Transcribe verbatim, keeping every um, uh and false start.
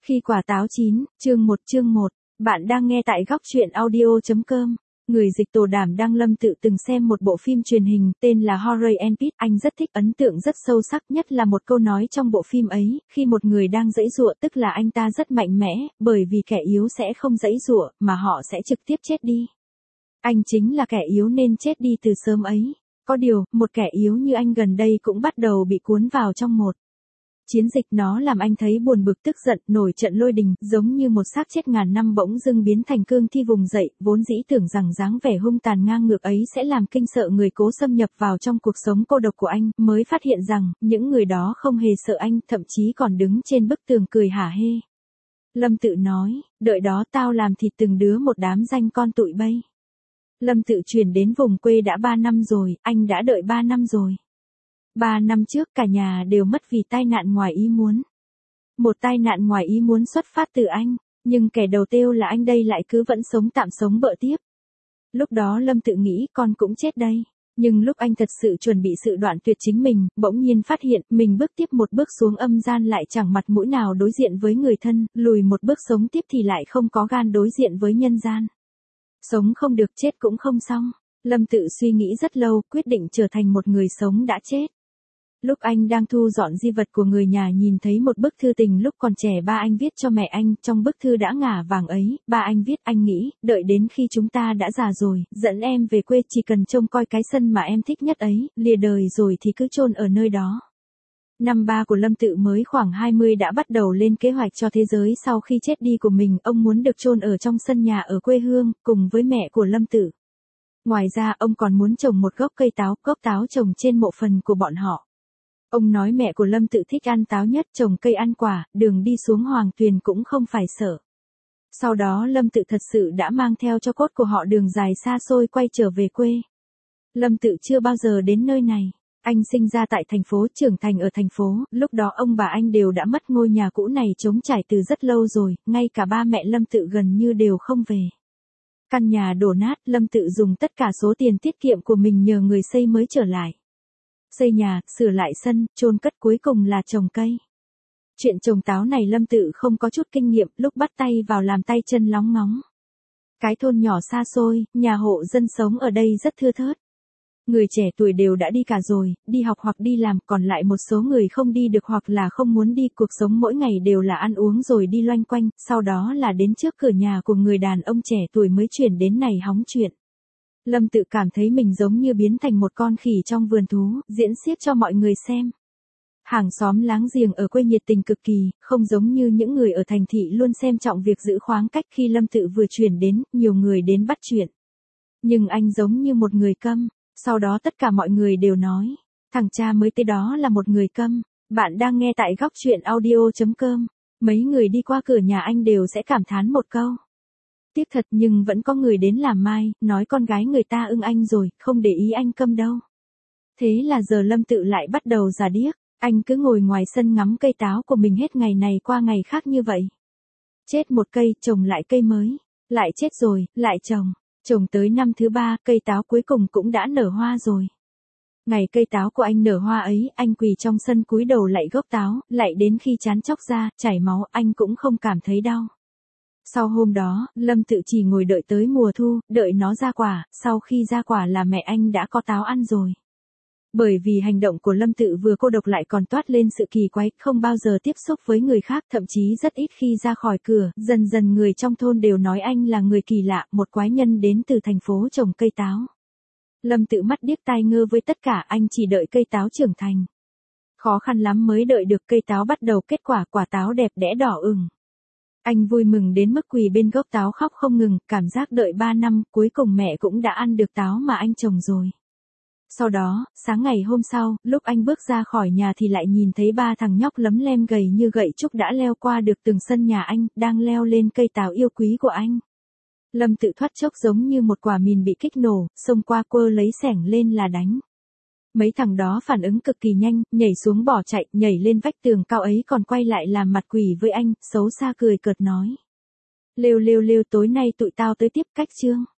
Khi quả táo chín, chương một chương một, bạn đang nghe tại góc truyện audio.com. Người dịch Tổ Đảm đang Lâm Tự từng xem một bộ phim truyền hình tên là Horror and Pit, anh rất thích, ấn tượng rất sâu sắc, nhất là một câu nói trong bộ phim ấy, khi một người đang giãy giụa tức là anh ta rất mạnh mẽ, bởi vì kẻ yếu sẽ không giãy giụa, mà họ sẽ trực tiếp chết đi. Anh chính là kẻ yếu nên chết đi từ sớm ấy. Có điều, một kẻ yếu như anh gần đây cũng bắt đầu bị cuốn vào trong một chiến dịch, nó làm anh thấy buồn bực tức giận, nổi trận lôi đình, giống như một xác chết ngàn năm bỗng dưng biến thành cương thi vùng dậy, vốn dĩ tưởng rằng dáng vẻ hung tàn ngang ngược ấy sẽ làm kinh sợ người cố xâm nhập vào trong cuộc sống cô độc của anh, mới phát hiện rằng, những người đó không hề sợ anh, thậm chí còn đứng trên bức tường cười hả hê. Lâm Tự nói, đợi đó tao làm thịt từng đứa một đám danh con tụi bay. Lâm Tự chuyển đến vùng quê đã ba năm rồi, anh đã đợi ba năm rồi. Ba năm trước cả nhà đều mất vì tai nạn ngoài ý muốn. Một tai nạn ngoài ý muốn xuất phát từ anh, nhưng kẻ đầu tiêu là anh đây lại cứ vẫn sống tạm sống bợ tiếp. Lúc đó Lâm Tự nghĩ con cũng chết đây. Nhưng lúc anh thật sự chuẩn bị sự đoạn tuyệt chính mình, bỗng nhiên phát hiện mình bước tiếp một bước xuống âm gian lại chẳng mặt mũi nào đối diện với người thân, lùi một bước sống tiếp thì lại không có gan đối diện với nhân gian. Sống không được, chết cũng không xong. Lâm Tự suy nghĩ rất lâu, quyết định trở thành một người sống đã chết. Lúc anh đang thu dọn di vật của người nhà nhìn thấy một bức thư tình lúc còn trẻ ba anh viết cho mẹ anh, trong bức thư đã ngả vàng ấy, ba anh viết, anh nghĩ, đợi đến khi chúng ta đã già rồi, dẫn em về quê, chỉ cần trông coi cái sân mà em thích nhất ấy, lìa đời rồi thì cứ chôn ở nơi đó. Năm ba của Lâm Tự mới khoảng hai mươi đã bắt đầu lên kế hoạch cho thế giới sau khi chết đi của mình, ông muốn được chôn ở trong sân nhà ở quê hương, cùng với mẹ của Lâm Tự. Ngoài ra ông còn muốn trồng một gốc cây táo, gốc táo trồng trên mộ phần của bọn họ. Ông nói mẹ của Lâm Tự thích ăn táo nhất, trồng cây ăn quả, đường đi xuống Hoàng Tuyền cũng không phải sợ. Sau đó Lâm Tự thật sự đã mang theo cho cốt của họ đường dài xa xôi quay trở về quê. Lâm Tự chưa bao giờ đến nơi này. Anh sinh ra tại thành phố, trưởng thành ở thành phố, lúc đó ông bà anh đều đã mất, ngôi nhà cũ này trống trải từ rất lâu rồi, ngay cả ba mẹ Lâm Tự gần như đều không về. Căn nhà đổ nát, Lâm Tự dùng tất cả số tiền tiết kiệm của mình nhờ người xây mới trở lại. Xây nhà, sửa lại sân, chôn cất, cuối cùng là trồng cây. Chuyện trồng táo này Lâm Tự không có chút kinh nghiệm, lúc bắt tay vào làm tay chân lóng ngóng. Cái thôn nhỏ xa xôi, nhà hộ dân sống ở đây rất thưa thớt. Người trẻ tuổi đều đã đi cả rồi, đi học hoặc đi làm, còn lại một số người không đi được hoặc là không muốn đi, cuộc sống mỗi ngày đều là ăn uống rồi đi loanh quanh, sau đó là đến trước cửa nhà của người đàn ông trẻ tuổi mới chuyển đến này hóng chuyện. Lâm Tự cảm thấy mình giống như biến thành một con khỉ trong vườn thú, diễn xiếc cho mọi người xem. Hàng xóm láng giềng ở quê nhiệt tình cực kỳ, không giống như những người ở thành thị luôn xem trọng việc giữ khoảng cách. Khi Lâm Tự vừa chuyển đến, nhiều người đến bắt chuyện. Nhưng anh giống như một người câm. Sau đó tất cả mọi người đều nói, thằng cha mới tới đó là một người câm. Bạn đang nghe tại góc truyện audio.com. Mấy người đi qua cửa nhà anh đều sẽ cảm thán một câu. Tiếc thật, nhưng vẫn có người đến làm mai, nói con gái người ta ưng anh rồi, không để ý anh câm đâu. Thế là giờ Lâm Tự lại bắt đầu già điếc, anh cứ ngồi ngoài sân ngắm cây táo của mình hết ngày này qua ngày khác như vậy. Chết một cây, trồng lại cây mới, lại chết rồi, lại trồng, trồng tới năm thứ ba, cây táo cuối cùng cũng đã nở hoa rồi. Ngày cây táo của anh nở hoa ấy, anh quỳ trong sân cúi đầu lạy gốc táo, lạy đến khi chán chóc ra, chảy máu, anh cũng không cảm thấy đau. Sau hôm đó, Lâm Tự chỉ ngồi đợi tới mùa thu, đợi nó ra quả, sau khi ra quả là mẹ anh đã có táo ăn rồi. Bởi vì hành động của Lâm Tự vừa cô độc lại còn toát lên sự kỳ quái, không bao giờ tiếp xúc với người khác, thậm chí rất ít khi ra khỏi cửa, dần dần người trong thôn đều nói anh là người kỳ lạ, một quái nhân đến từ thành phố trồng cây táo. Lâm Tự mắt điếc tai ngơ với tất cả, anh chỉ đợi cây táo trưởng thành. Khó khăn lắm mới đợi được cây táo bắt đầu kết quả, quả táo đẹp đẽ đỏ ửng. Anh vui mừng đến mức quỳ bên gốc táo khóc không ngừng, cảm giác đợi ba năm, cuối cùng mẹ cũng đã ăn được táo mà anh trồng rồi. Sau đó, sáng ngày hôm sau, lúc anh bước ra khỏi nhà thì lại nhìn thấy ba thằng nhóc lấm lem gầy như gậy trúc đã leo qua được tường sân nhà anh, đang leo lên cây táo yêu quý của anh. Lâm Tự thoát chốc giống như một quả mìn bị kích nổ, xông qua quơ lấy xẻng lên là đánh. Mấy thằng đó phản ứng cực kỳ nhanh, nhảy xuống bỏ chạy, nhảy lên vách tường cao ấy còn quay lại làm mặt quỷ với anh, xấu xa cười cợt nói. Lêu lêu lêu, tối nay tụi tao tới tiếp, cách chương.